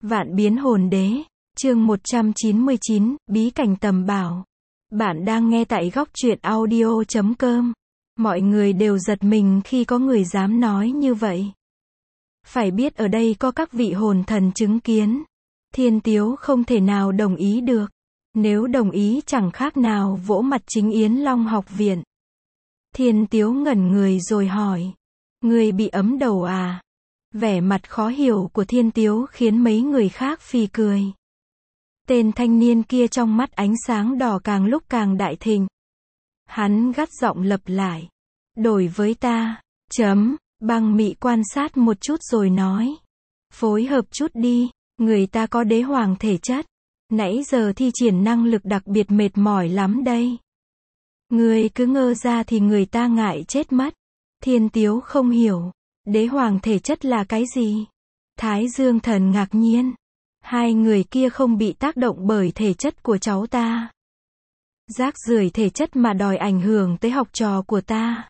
Vạn biến hồn đế, chương 199, bí cảnh tầm bảo. Bạn đang nghe tại góc truyện audio.com. Mọi người đều giật mình khi có người dám nói như vậy. Phải biết ở đây có các vị hồn thần chứng kiến. Thiên Tiếu không thể nào đồng ý được. Nếu đồng ý chẳng khác nào vỗ mặt chính Yến Long học viện. Thiên Tiếu ngẩn người rồi hỏi. Người bị ấm đầu à? Vẻ mặt khó hiểu của Thiên Tiếu khiến mấy người khác phì cười. Tên thanh niên kia trong mắt ánh sáng đỏ càng lúc càng đại thịnh. Hắn gắt giọng lặp lại. Đổi với ta. Băng mị quan sát một chút rồi nói. Phối hợp chút đi, người ta có đế hoàng thể chất. Nãy giờ thi triển năng lực đặc biệt mệt mỏi lắm đây. Người cứ ngơ ra thì người ta ngại chết mất. Thiên Tiếu không hiểu. Đế hoàng thể chất là cái gì? Thái Dương Thần ngạc nhiên. Hai người kia không bị tác động bởi thể chất của cháu ta. Rác rưởi thể chất mà đòi ảnh hưởng tới học trò của ta.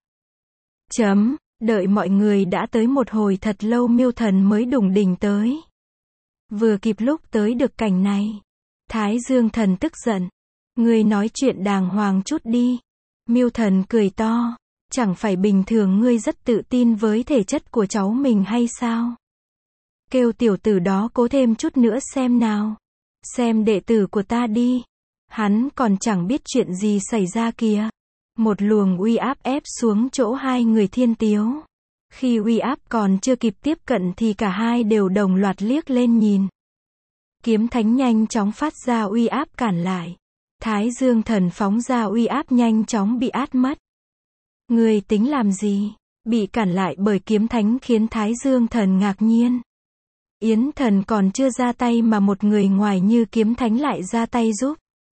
Đợi mọi người đã tới một hồi thật lâu Miêu Thần mới đủng đỉnh tới. Vừa kịp lúc tới được cảnh này. Thái Dương Thần tức giận. Ngươi nói chuyện đàng hoàng chút đi. Miêu Thần cười to. Chẳng phải bình thường ngươi rất tự tin với thể chất của cháu mình hay sao? Kêu tiểu tử đó cố thêm chút nữa xem nào. Xem đệ tử của ta đi. Hắn còn chẳng biết chuyện gì xảy ra kìa. Một luồng uy áp ép xuống chỗ hai người Thiên Tiếu. Khi uy áp còn chưa kịp tiếp cận thì cả hai đều đồng loạt liếc lên nhìn. Kiếm thánh nhanh chóng phát ra uy áp cản lại. Thái Dương Thần phóng ra uy áp nhanh chóng bị át mất. Người tính làm gì? Bị cản lại bởi kiếm thánh khiến Thái Dương Thần ngạc nhiên. Yến Thần còn chưa ra tay mà một người ngoài như kiếm thánh lại ra tay giúp.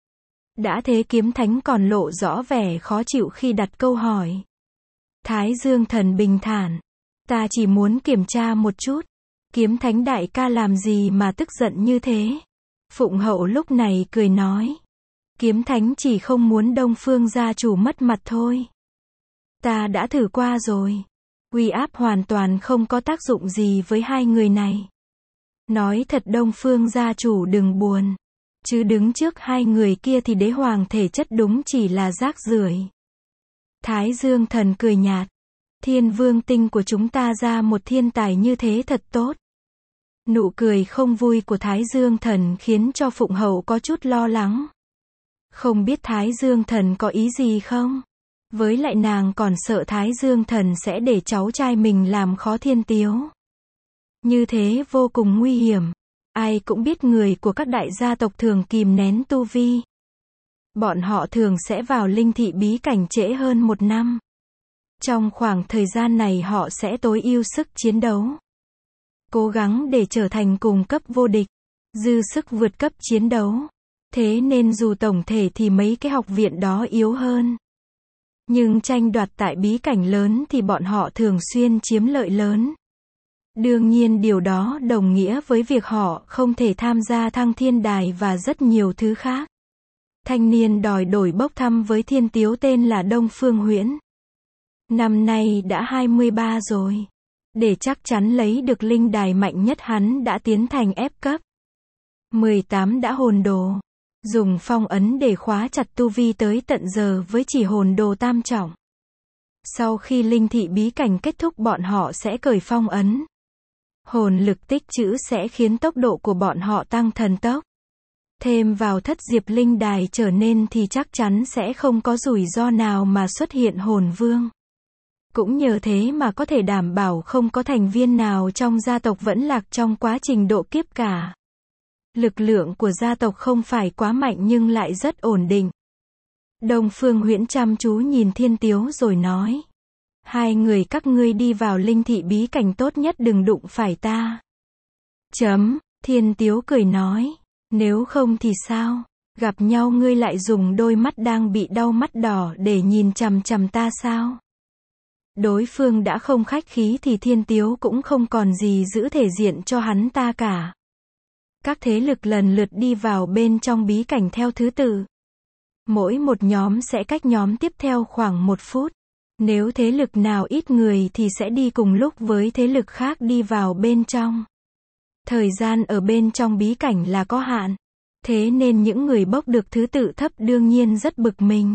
Đã thế kiếm thánh còn lộ rõ vẻ khó chịu khi đặt câu hỏi. Thái Dương Thần bình thản. Ta chỉ muốn kiểm tra một chút. Kiếm thánh đại ca làm gì mà tức giận như thế? Phụng Hậu lúc này cười nói. Kiếm thánh chỉ không muốn Đông Phương gia chủ mất mặt thôi. Ta đã thử qua rồi. Uy áp hoàn toàn không có tác dụng gì với hai người này. Nói thật Đông Phương gia chủ đừng buồn. Chứ đứng trước hai người kia thì đế hoàng thể chất đúng chỉ là rác rưởi. Thái Dương Thần cười nhạt. Thiên Vương tinh của chúng ta ra một thiên tài như thế thật tốt. Nụ cười không vui của Thái Dương Thần khiến cho Phụng Hậu có chút lo lắng. Không biết Thái Dương Thần có ý gì không? Với lại nàng còn sợ Thái Dương Thần sẽ để cháu trai mình làm khó Thiên Tiếu. Như thế vô cùng nguy hiểm. Ai cũng biết người của các đại gia tộc thường kìm nén tu vi. Bọn họ thường sẽ vào linh thị bí cảnh trễ hơn 1 năm. Trong khoảng thời gian này họ sẽ tối ưu sức chiến đấu. Cố gắng để trở thành cùng cấp vô địch. Dư sức vượt cấp chiến đấu. Thế nên dù tổng thể thì mấy cái học viện đó yếu hơn. Nhưng tranh đoạt tại bí cảnh lớn thì bọn họ thường xuyên chiếm lợi lớn. Đương nhiên điều đó đồng nghĩa với việc họ không thể tham gia thăng thiên đài và rất nhiều thứ khác. Thanh niên đòi đổi bốc thăm với Thiên Tiếu tên là Đông Phương Huyễn. Năm nay đã 23 rồi. Để chắc chắn lấy được linh đài mạnh nhất hắn đã tiến thành ép cấp. 18 đã hồn đồ. Dùng phong ấn để khóa chặt tu vi tới tận giờ với chỉ hồn đồ tam trọng. Sau khi linh thị bí cảnh kết thúc bọn họ sẽ cởi phong ấn. Hồn lực tích trữ sẽ khiến tốc độ của bọn họ tăng thần tốc. Thêm vào thất diệp linh đài trở nên thì chắc chắn sẽ không có rủi ro nào mà xuất hiện hồn vương. Cũng nhờ thế mà có thể đảm bảo không có thành viên nào trong gia tộc vẫn lạc trong quá trình độ kiếp cả. Lực lượng của gia tộc không phải quá mạnh nhưng lại rất ổn định. Đông Phương Huyễn chăm chú nhìn Thiên Tiếu rồi nói. Hai người các ngươi đi vào linh thị bí cảnh tốt nhất đừng đụng phải ta. Thiên Tiếu cười nói. Nếu không thì sao? Gặp nhau ngươi lại dùng đôi mắt đang bị đau mắt đỏ để nhìn chằm chằm ta sao? Đối phương đã không khách khí thì Thiên Tiếu cũng không còn gì giữ thể diện cho hắn ta cả. Các thế lực lần lượt đi vào bên trong bí cảnh theo thứ tự. Mỗi một nhóm sẽ cách nhóm tiếp theo khoảng 1 phút. Nếu thế lực nào ít người thì sẽ đi cùng lúc với thế lực khác đi vào bên trong. Thời gian ở bên trong bí cảnh là có hạn. Thế nên những người bốc được thứ tự thấp đương nhiên rất bực mình.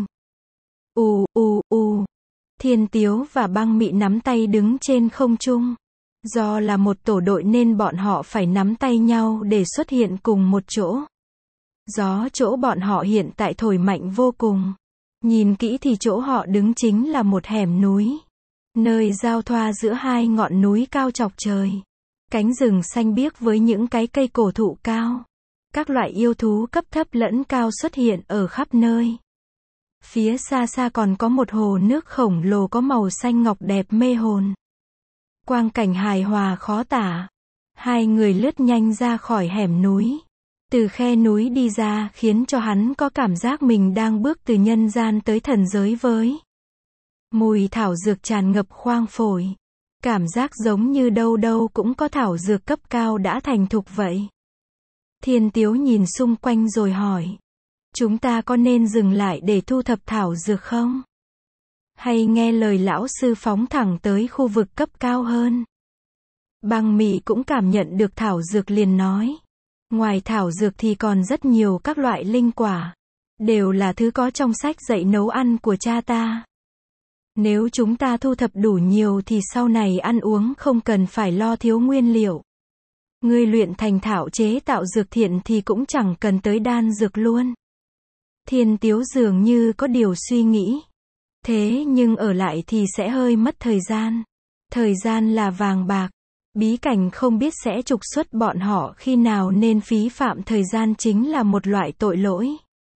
Thiên Tiếu và Băng Mị nắm tay đứng trên không trung. Do là một tổ đội nên bọn họ phải nắm tay nhau để xuất hiện cùng một chỗ. Gió chỗ bọn họ hiện tại thổi mạnh vô cùng. Nhìn kỹ thì chỗ họ đứng chính là một hẻm núi. Nơi giao thoa giữa hai ngọn núi cao chọc trời. Cánh rừng xanh biếc với những cái cây cổ thụ cao. Các loại yêu thú cấp thấp lẫn cao xuất hiện ở khắp nơi. Phía xa xa còn có một hồ nước khổng lồ có màu xanh ngọc đẹp mê hồn. Quang cảnh hài hòa khó tả. Hai người lướt nhanh ra khỏi hẻm núi. Từ khe núi đi ra khiến cho hắn có cảm giác mình đang bước từ nhân gian tới thần giới với. Mùi thảo dược tràn ngập khoang phổi. Cảm giác giống như đâu đâu cũng có thảo dược cấp cao đã thành thục vậy. Thiên Tiếu nhìn xung quanh rồi hỏi. Chúng ta có nên dừng lại để thu thập thảo dược không? Hay nghe lời lão sư phóng thẳng tới khu vực cấp cao hơn? Băng Mị cũng cảm nhận được thảo dược liền nói. Ngoài thảo dược thì còn rất nhiều các loại linh quả. Đều là thứ có trong sách dạy nấu ăn của cha ta. Nếu chúng ta thu thập đủ nhiều thì sau này ăn uống không cần phải lo thiếu nguyên liệu. Ngươi luyện thành thảo chế tạo dược thiện thì cũng chẳng cần tới đan dược luôn. Thiên Tiếu dường như có điều suy nghĩ. Thế nhưng ở lại thì sẽ hơi mất thời gian. Thời gian là vàng bạc. Bí cảnh không biết sẽ trục xuất bọn họ khi nào nên phí phạm thời gian chính là một loại tội lỗi.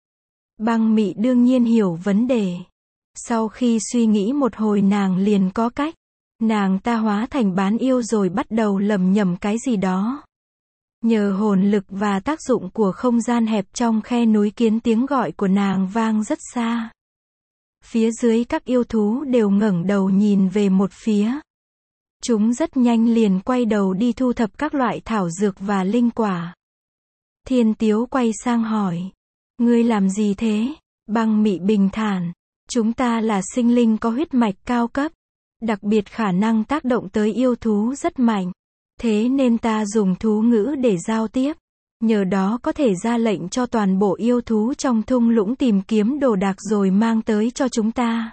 Băng Mị đương nhiên hiểu vấn đề. Sau khi suy nghĩ một hồi nàng liền có cách. Nàng ta hóa thành bán yêu rồi bắt đầu lẩm nhẩm cái gì đó. Nhờ hồn lực và tác dụng của không gian hẹp trong khe núi khiến tiếng gọi của nàng vang rất xa. Phía dưới các yêu thú đều ngẩng đầu nhìn về một phía. Chúng rất nhanh liền quay đầu đi thu thập các loại thảo dược và linh quả. Thiên Tiếu quay sang hỏi. Ngươi làm gì thế? Băng Mị bình thản. Chúng ta là sinh linh có huyết mạch cao cấp. Đặc biệt khả năng tác động tới yêu thú rất mạnh. Thế nên ta dùng thú ngữ để giao tiếp. Nhờ đó có thể ra lệnh cho toàn bộ yêu thú trong thung lũng tìm kiếm đồ đạc rồi mang tới cho chúng ta.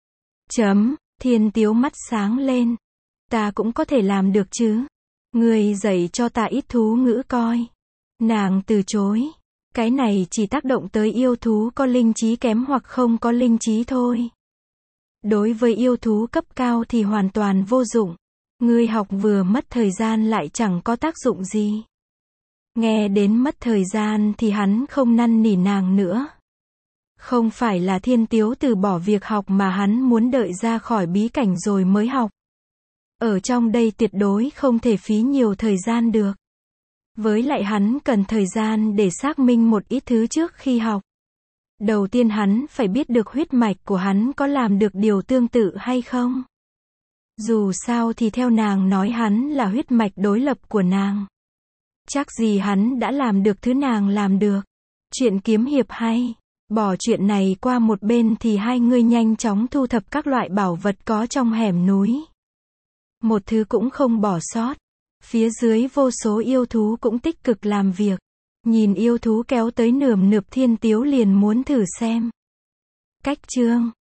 Thiên Tiếu mắt sáng lên. Ta cũng có thể làm được chứ. Ngươi dạy cho ta ít thú ngữ coi. Nàng từ chối. Cái này chỉ tác động tới yêu thú có linh trí kém hoặc không có linh trí thôi. Đối với yêu thú cấp cao thì hoàn toàn vô dụng. Ngươi học vừa mất thời gian lại chẳng có tác dụng gì. Nghe đến mất thời gian thì hắn không năn nỉ nàng nữa. Không phải là Thiên Tiếu từ bỏ việc học mà hắn muốn đợi ra khỏi bí cảnh rồi mới học. Ở trong đây tuyệt đối không thể phí nhiều thời gian được. Với lại hắn cần thời gian để xác minh một ít thứ trước khi học. Đầu tiên hắn phải biết được huyết mạch của hắn có làm được điều tương tự hay không. Dù sao thì theo nàng nói hắn là huyết mạch đối lập của nàng. Chắc gì hắn đã làm được thứ nàng làm được. Chuyện kiếm hiệp hay. Bỏ chuyện này qua một bên thì hai người nhanh chóng thu thập các loại bảo vật có trong hẻm núi. Một thứ cũng không bỏ sót. Phía dưới vô số yêu thú cũng tích cực làm việc. Nhìn yêu thú kéo tới nườm nượp Thiên Tiếu liền muốn thử xem. Cách chương